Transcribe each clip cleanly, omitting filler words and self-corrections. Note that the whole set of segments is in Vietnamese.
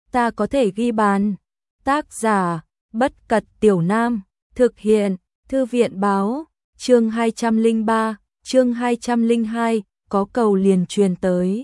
ta có thể ghi bàn. Tác giả, Bất Cật Tiểu Nam, thực hiện, Thư viện báo, chương 203, chương 202, có cầu liền truyền tới.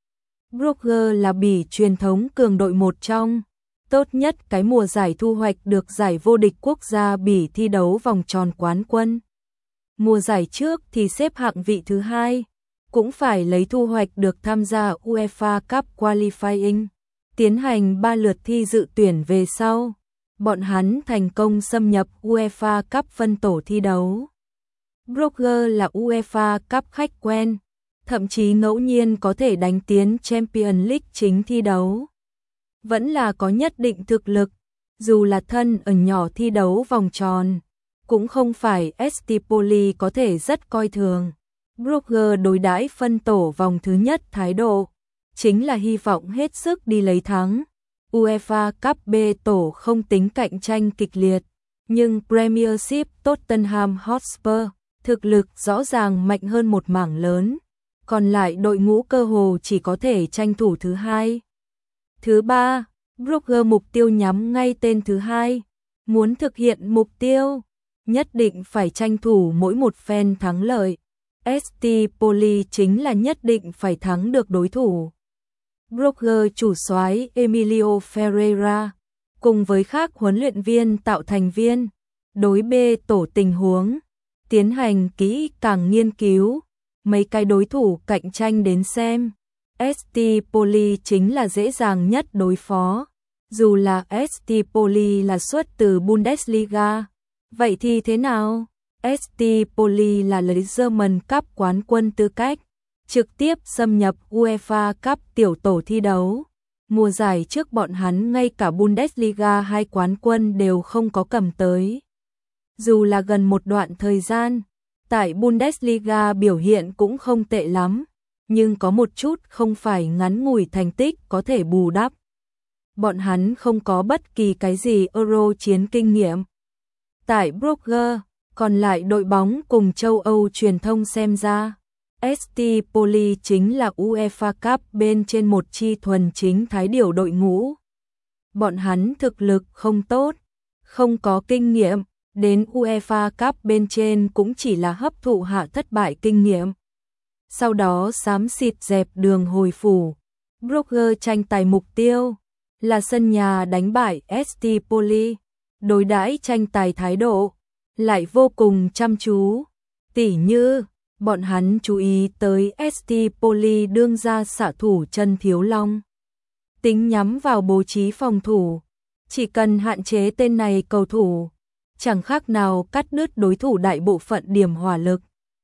Brugge là bỉ truyền thống cường đội một trong tốt nhất cái mùa giải thu hoạch được giải vô địch quốc gia bỉ thi đấu vòng tròn quán quân. Mùa giải trước thì xếp hạng vị thứ hai, cũng phải lấy thu hoạch được tham gia UEFA Cup Qualifying, tiến hành 3 lượt thi dự tuyển về sau. Bọn hắn thành công xâm nhập UEFA Cup phân tổ thi đấu. Brugge là UEFA Cup khách quen, thậm chí ngẫu nhiên có thể đánh tiến Champions League chính thi đấu. Vẫn là có nhất định thực lực, dù là thân ở nhỏ thi đấu vòng tròn, cũng không phải Stipoli có thể rất coi thường. Brugge đối đãi phân tổ vòng thứ nhất thái độ, chính là hy vọng hết sức đi lấy thắng. UEFA Cup B tổ không tính cạnh tranh kịch liệt, nhưng Premiership Tottenham Hotspur thực lực rõ ràng mạnh hơn một mảng lớn, còn lại đội ngũ cơ hồ chỉ có thể tranh thủ thứ hai. Thứ ba, Brugge mục tiêu nhắm ngay tên thứ hai, muốn thực hiện mục tiêu, nhất định phải tranh thủ mỗi một phen thắng lợi. Stipoli chính là nhất định phải thắng được đối thủ. Brugge chủ soái Emilio Ferreira cùng với các huấn luyện viên tạo thành viên đối B tổ tình huống, tiến hành kỹ càng nghiên cứu mấy cái đối thủ cạnh tranh đến xem. Stipoli chính là dễ dàng nhất đối phó, dù là Stipoli là xuất từ Bundesliga. Vậy thì thế nào? Stipoli là lấy German Cup quán quân tư cách, trực tiếp xâm nhập UEFA Cup tiểu tổ thi đấu. Mùa giải trước bọn hắn ngay cả Bundesliga 2 quán quân đều không có cầm tới. Dù là gần một đoạn thời gian, tại Bundesliga biểu hiện cũng không tệ lắm, nhưng có một chút không phải ngắn ngủi thành tích có thể bù đắp. Bọn hắn không có bất kỳ cái gì Euro chiến kinh nghiệm. Tại Brugge, còn lại đội bóng cùng châu Âu truyền thông xem ra, Stipoli chính là UEFA Cup bên trên một chi thuần chính thái điểu đội ngũ. Bọn hắn thực lực không tốt, không có kinh nghiệm, đến UEFA Cup bên trên cũng chỉ là hấp thụ hạ thất bại kinh nghiệm. Sau đó xám xịt dẹp đường hồi phủ. Brugge tranh tài mục tiêu là sân nhà đánh bại Stipoli, đối đãi tranh tài thái độ lại vô cùng chăm chú, tỉ như bọn hắn chú ý tới Stipoli đương ra xạ thủ Trần Thiếu Long, tính nhắm vào bố trí phòng thủ, chỉ cần hạn chế tên này cầu thủ, chẳng khác nào cắt đứt đối thủ đại bộ phận điểm hỏa lực.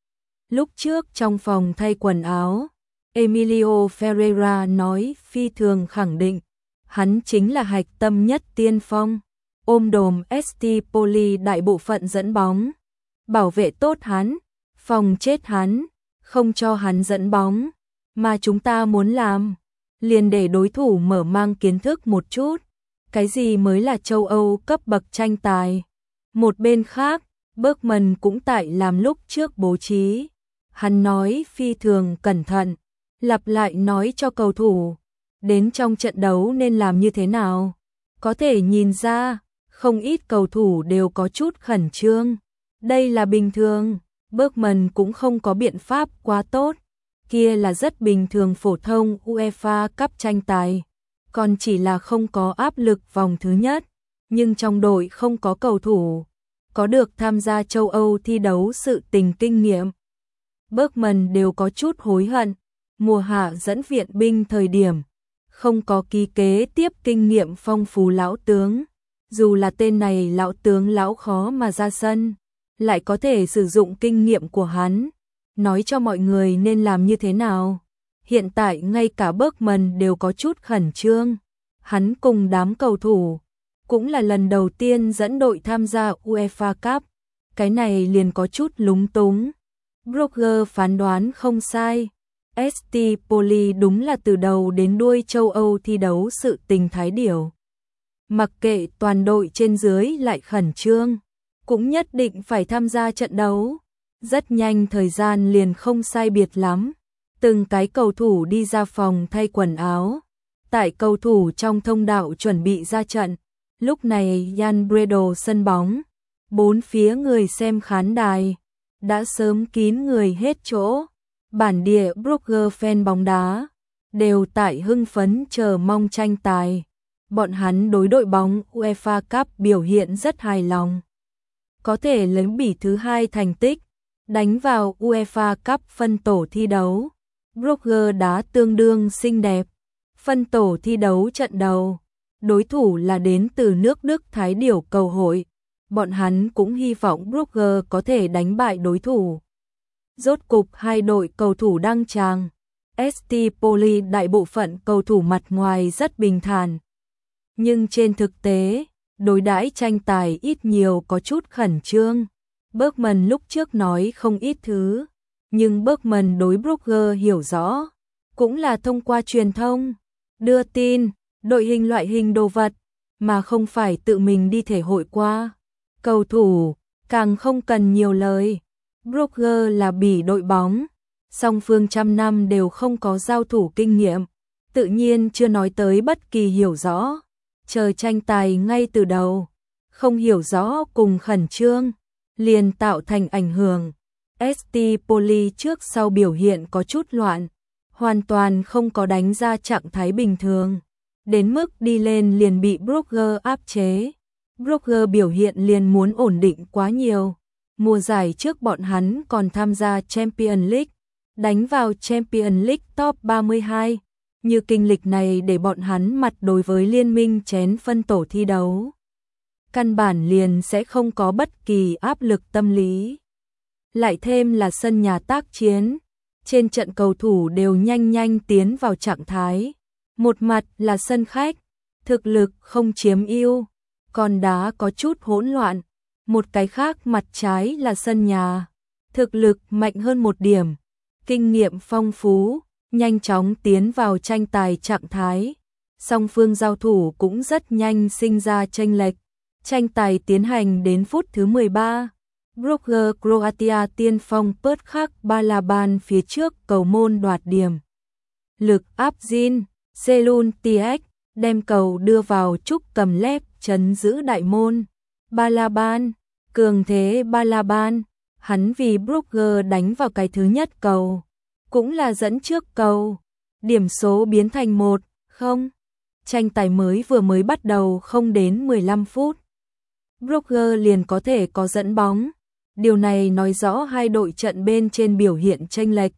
Lúc trước trong phòng thay quần áo, Emilio Ferreira nói phi thường khẳng định, hắn chính là hạch tâm nhất tiên phong, ôm đồm Stipoli đại bộ phận dẫn bóng, bảo vệ tốt hắn, phòng chết hắn, không cho hắn dẫn bóng, mà chúng ta muốn làm, liền để đối thủ mở mang kiến thức một chút, cái gì mới là châu Âu cấp bậc tranh tài. Một bên khác, Bergman cũng tại làm lúc trước bố trí, hắn nói phi thường cẩn thận, lặp lại nói cho cầu thủ, đến trong trận đấu nên làm như thế nào. Có thể nhìn ra, không ít cầu thủ đều có chút khẩn trương, đây là bình thường. Bergman cũng không có biện pháp quá tốt, kia là rất bình thường phổ thông UEFA Cup tranh tài, còn chỉ là không có áp lực vòng thứ nhất, nhưng trong đội không có cầu thủ có được tham gia châu Âu thi đấu sự tình kinh nghiệm. Bergman đều có chút hối hận, mùa hạ dẫn viện binh thời điểm không có ký kế tiếp kinh nghiệm phong phú lão tướng, dù là tên này lão tướng lão khó mà ra sân, lại có thể sử dụng kinh nghiệm của hắn, nói cho mọi người nên làm như thế nào. Hiện tại ngay cả Bergman đều có chút khẩn trương, hắn cùng đám cầu thủ cũng là lần đầu tiên dẫn đội tham gia UEFA Cup, cái này liền có chút lúng túng. Brugge phán đoán không sai, Stipoli đúng là từ đầu đến đuôi châu Âu thi đấu sự tình thái điểu. Mặc kệ toàn đội trên dưới lại khẩn trương, cũng nhất định phải tham gia trận đấu. Rất nhanh thời gian liền không sai biệt lắm, từng cái cầu thủ đi ra phòng thay quần áo, Tại cầu thủ trong thông đạo chuẩn bị ra trận, lúc này Jan Bredel sân bóng, bốn phía người xem khán đài đã sớm kín người hết chỗ. Bản địa Brugge fan bóng đá đều tại hưng phấn chờ mong tranh tài. Bọn hắn đối đội bóng UEFA Cup biểu hiện rất hài lòng. Có thể lấy bỉ thứ 2 thành tích, đánh vào UEFA Cup phân tổ thi đấu. Brugge đá tương đương xinh đẹp. Phân tổ thi đấu trận đầu, đối thủ là đến từ nước Đức Thái Điểu Cầu Hội. Bọn hắn cũng hy vọng Brugge có thể đánh bại đối thủ. Rốt cục hai đội cầu thủ đăng tràng. ST Poli đại bộ phận cầu thủ mặt ngoài rất bình thản. Nhưng trên thực tế, đối đãi tranh tài ít nhiều có chút khẩn trương. Bergman lúc trước nói không ít thứ, nhưng Bergman đối Brugge hiểu rõ, cũng là thông qua truyền thông, đưa tin, đội hình loại hình đồ vật, mà không phải tự mình đi thể hội qua. Cầu thủ, càng không cần nhiều lời. Brugge là bỉ đội bóng, song phương trăm năm đều không có giao thủ kinh nghiệm, tự nhiên chưa nói tới bất kỳ hiểu rõ. Chờ tranh tài ngay từ đầu, không hiểu rõ cùng khẩn trương, liền tạo thành ảnh hưởng. ST Poli trước sau biểu hiện có chút loạn, hoàn toàn không có đánh ra trạng thái bình thường, đến mức đi lên liền bị Brugge áp chế. Brugge biểu hiện liền muốn ổn định quá nhiều. Mùa giải trước bọn hắn còn tham gia Champions League, đánh vào Champions League top 32. Như kinh lịch này để bọn hắn mặt đối với liên minh chén phân tổ thi đấu. Căn bản liền sẽ không có bất kỳ áp lực tâm lý. Lại thêm là sân nhà tác chiến, trên trận cầu thủ đều nhanh tiến vào trạng thái. Một mặt là sân khách, thực lực không chiếm ưu, còn đá có chút hỗn loạn. Một cái khác mặt trái là sân nhà, thực lực mạnh hơn một điểm, kinh nghiệm phong phú, nhanh chóng tiến vào tranh tài trạng thái. Song phương giao thủ cũng rất nhanh sinh ra chênh lệch. Tranh tài tiến hành đến phút thứ 13. Brugge Croatia tiên phong Petr Balaban phía trước cầu môn đoạt điểm. Lực áp Zin, Selun Tiek đem cầu đưa vào trúc cầm lép chấn giữ đại môn. Balaban, cường thế Balaban, hắn vì Brugge đánh vào cái thứ nhất cầu, cũng là dẫn trước cầu. Điểm số biến thành 1-0. Tranh tài vừa mới bắt đầu không đến 15 phút. Brugge liền có thể có dẫn bóng. Điều này nói rõ hai đội trận bên trên biểu hiện chênh lệch.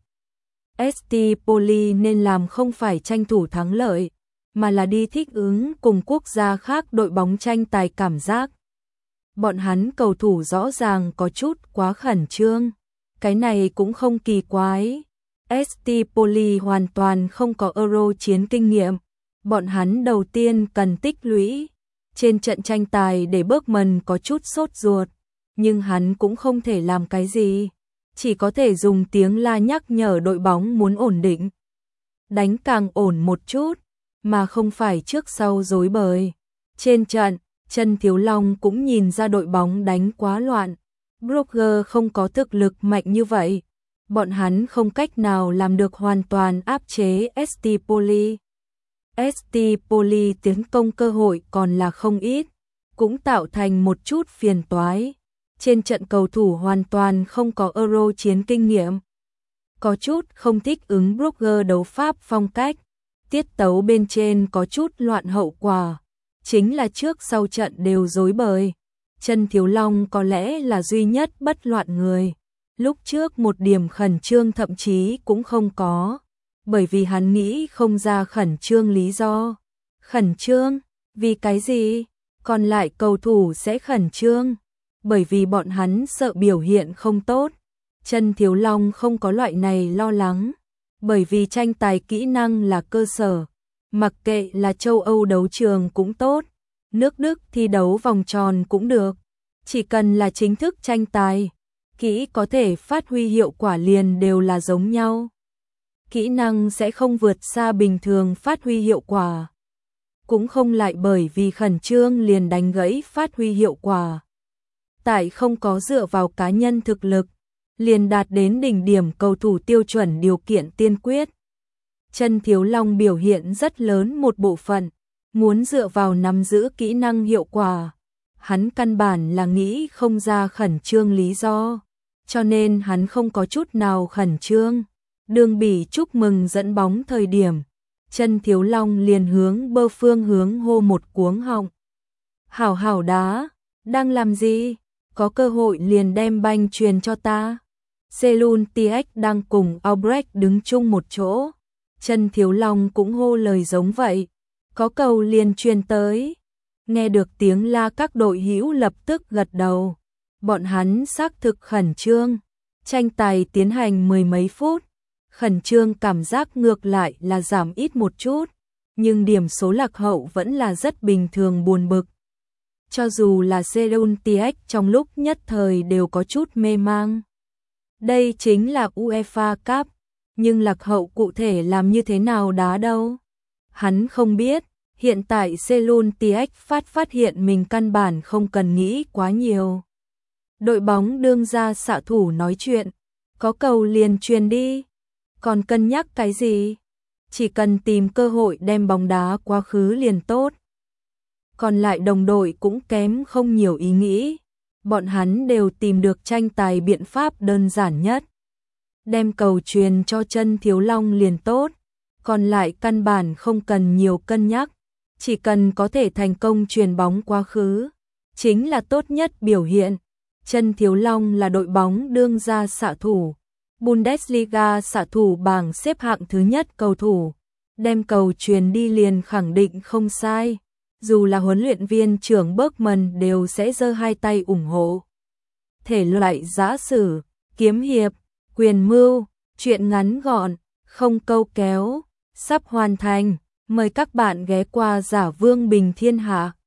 ST Poli nên làm không phải tranh thủ thắng lợi, mà là đi thích ứng cùng quốc gia khác đội bóng tranh tài cảm giác. Bọn hắn cầu thủ rõ ràng có chút quá khẩn trương. Cái này cũng không kỳ quái. ST Poli hoàn toàn không có Euro chiến kinh nghiệm. Bọn hắn đầu tiên cần tích lũy. Trên trận tranh tài để Bergman có chút sốt ruột, nhưng hắn cũng không thể làm cái gì. Chỉ có thể dùng tiếng la nhắc nhở đội bóng muốn ổn định. Đánh càng ổn một chút, mà không phải trước sau rối bời. Trên trận, Trần Thiếu Long cũng nhìn ra đội bóng đánh quá loạn. Brugge không có thực lực mạnh như vậy. Bọn hắn không cách nào làm được hoàn toàn áp chế ST Poli. ST Poli tiến công cơ hội còn là không ít, cũng tạo thành một chút phiền toái. Trên trận cầu thủ hoàn toàn không có Euro chiến kinh nghiệm. Có chút không thích ứng Brugge đấu pháp phong cách. Tiết tấu bên trên có chút loạn hậu quả. Chính là trước sau trận đều rối bời. Trần Thiếu Long có lẽ là duy nhất bất loạn người. Lúc trước một điểm khẩn trương thậm chí cũng không có. Bởi vì hắn nghĩ không ra khẩn trương lý do. Khẩn trương? Vì cái gì? Còn lại cầu thủ sẽ khẩn trương. Bởi vì bọn hắn sợ biểu hiện không tốt. Trần Thiếu Long không có loại này lo lắng. Bởi vì tranh tài kỹ năng là cơ sở. Mặc kệ là châu Âu đấu trường cũng tốt. Nước Đức thi đấu vòng tròn cũng được. Chỉ cần là chính thức tranh tài, kỹ có thể phát huy hiệu quả liền đều là giống nhau. Kỹ năng sẽ không vượt xa bình thường phát huy hiệu quả. Cũng không lại bởi vì khẩn trương liền đánh gãy phát huy hiệu quả. Tại không có dựa vào cá nhân thực lực, liền đạt đến đỉnh điểm cầu thủ tiêu chuẩn điều kiện tiên quyết. Chân Thiếu Long biểu hiện rất lớn một bộ phận, muốn dựa vào nắm giữ kỹ năng hiệu quả. Hắn căn bản là nghĩ không ra khẩn trương lý do, cho nên hắn không có chút nào khẩn trương. Đường Bỉ chúc mừng dẫn bóng thời điểm, Chân Thiếu Long liền hướng bơ phương hướng hô một cuống họng. Hảo hảo đá, đang làm gì? Có cơ hội liền đem banh truyền cho ta. Selun TX đang cùng Albrecht đứng chung một chỗ. Chân Thiếu Long cũng hô lời giống vậy. Có cầu liền truyền tới. Nghe được tiếng la các đội hữu lập tức gật đầu. Bọn hắn xác thực khẩn trương. Tranh tài tiến hành mười mấy phút. Khẩn trương cảm giác ngược lại là giảm ít một chút. Nhưng điểm số lạc hậu vẫn là rất bình thường buồn bực. Cho dù là Seoul TX trong lúc nhất thời đều có chút mê mang. Đây chính là UEFA Cup, nhưng lạc hậu cụ thể làm như thế nào đá đâu. Hắn không biết, hiện tại Seoul TX phát hiện mình căn bản không cần nghĩ quá nhiều. Đội bóng đương ra xạ thủ nói chuyện, có cầu liền truyền đi, còn cân nhắc cái gì? Chỉ cần tìm cơ hội đem bóng đá quá khứ liền tốt. Còn lại đồng đội cũng kém không nhiều ý nghĩ, bọn hắn đều tìm được tranh tài biện pháp đơn giản nhất. Đem cầu truyền cho Chân Thiếu Long liền tốt, còn lại căn bản không cần nhiều cân nhắc, chỉ cần có thể thành công truyền bóng quá khứ, chính là tốt nhất biểu hiện. Chân Thiếu Long là đội bóng đương ra xạ thủ, Bundesliga xạ thủ bảng xếp hạng thứ nhất cầu thủ, đem cầu truyền đi liền khẳng định không sai. Dù là huấn luyện viên trưởng Bergman đều sẽ giơ hai tay ủng hộ. Thể loại giã sử, kiếm hiệp, quyền mưu, truyện ngắn gọn, không câu kéo, sắp hoàn thành. Mời các bạn ghé qua Giả Vương Bình Thiên Hạ.